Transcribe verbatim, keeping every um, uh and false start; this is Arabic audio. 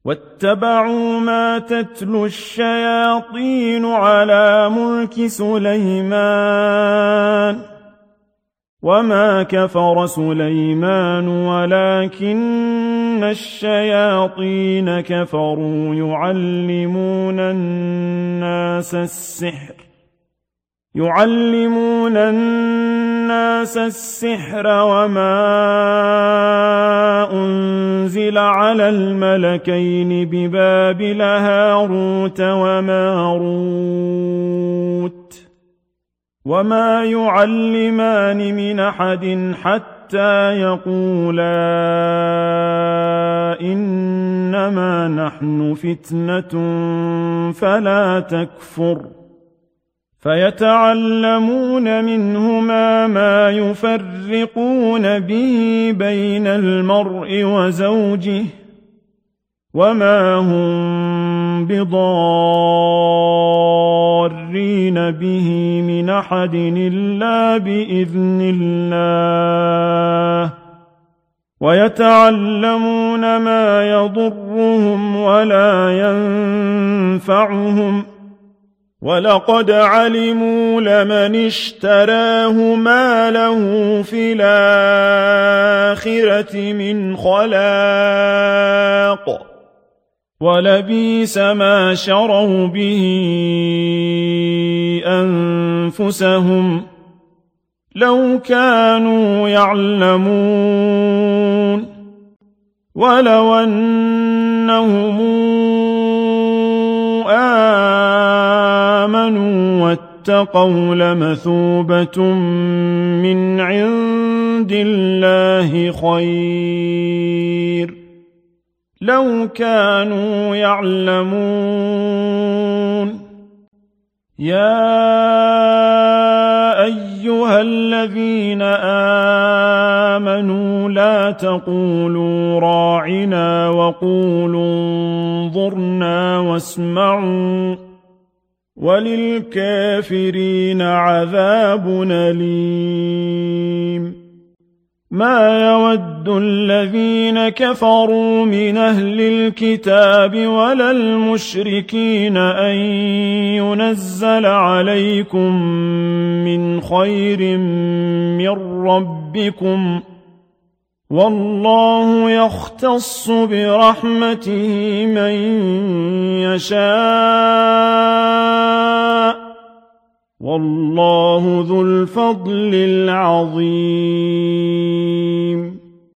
واتبعوا ما تتلو الشياطين على ملك سليمان وما كفر سليمان ولكن الشياطين كفروا يعلمون الناس السحر يعلمون الناس السحر وما أنزل على الملكين ببابل هاروت وماروت وما يعلمان من أحد حتى يقولا إنما نحن فتنة فلا تكفر فيتعلمون منهما ما يفرقون به بين المرء وزوجه وما هم بضارين به من أحد إلا بإذن الله ويتعلمون ما يضرهم ولا ينفعهم ولقد علموا لمن اشتراه ما له في الآخرة من خلاق ولبئس ما شروا به أنفسهم لو كانوا يعلمون ولو أنهم آمنوا واتقوا لمثوبة من عند الله خير لو كانوا يعلمون يا أيها الذين آمنوا لا تقولوا راعنا وقولوا انظرنا واسمعوا وللكافرين عذاب أليم ما يود الذين كفروا من أهل الكتاب ولا المشركين أن ينزل عليكم من خير من ربكم والله يختص برحمته من يشاء والله ذو الفضل العظيم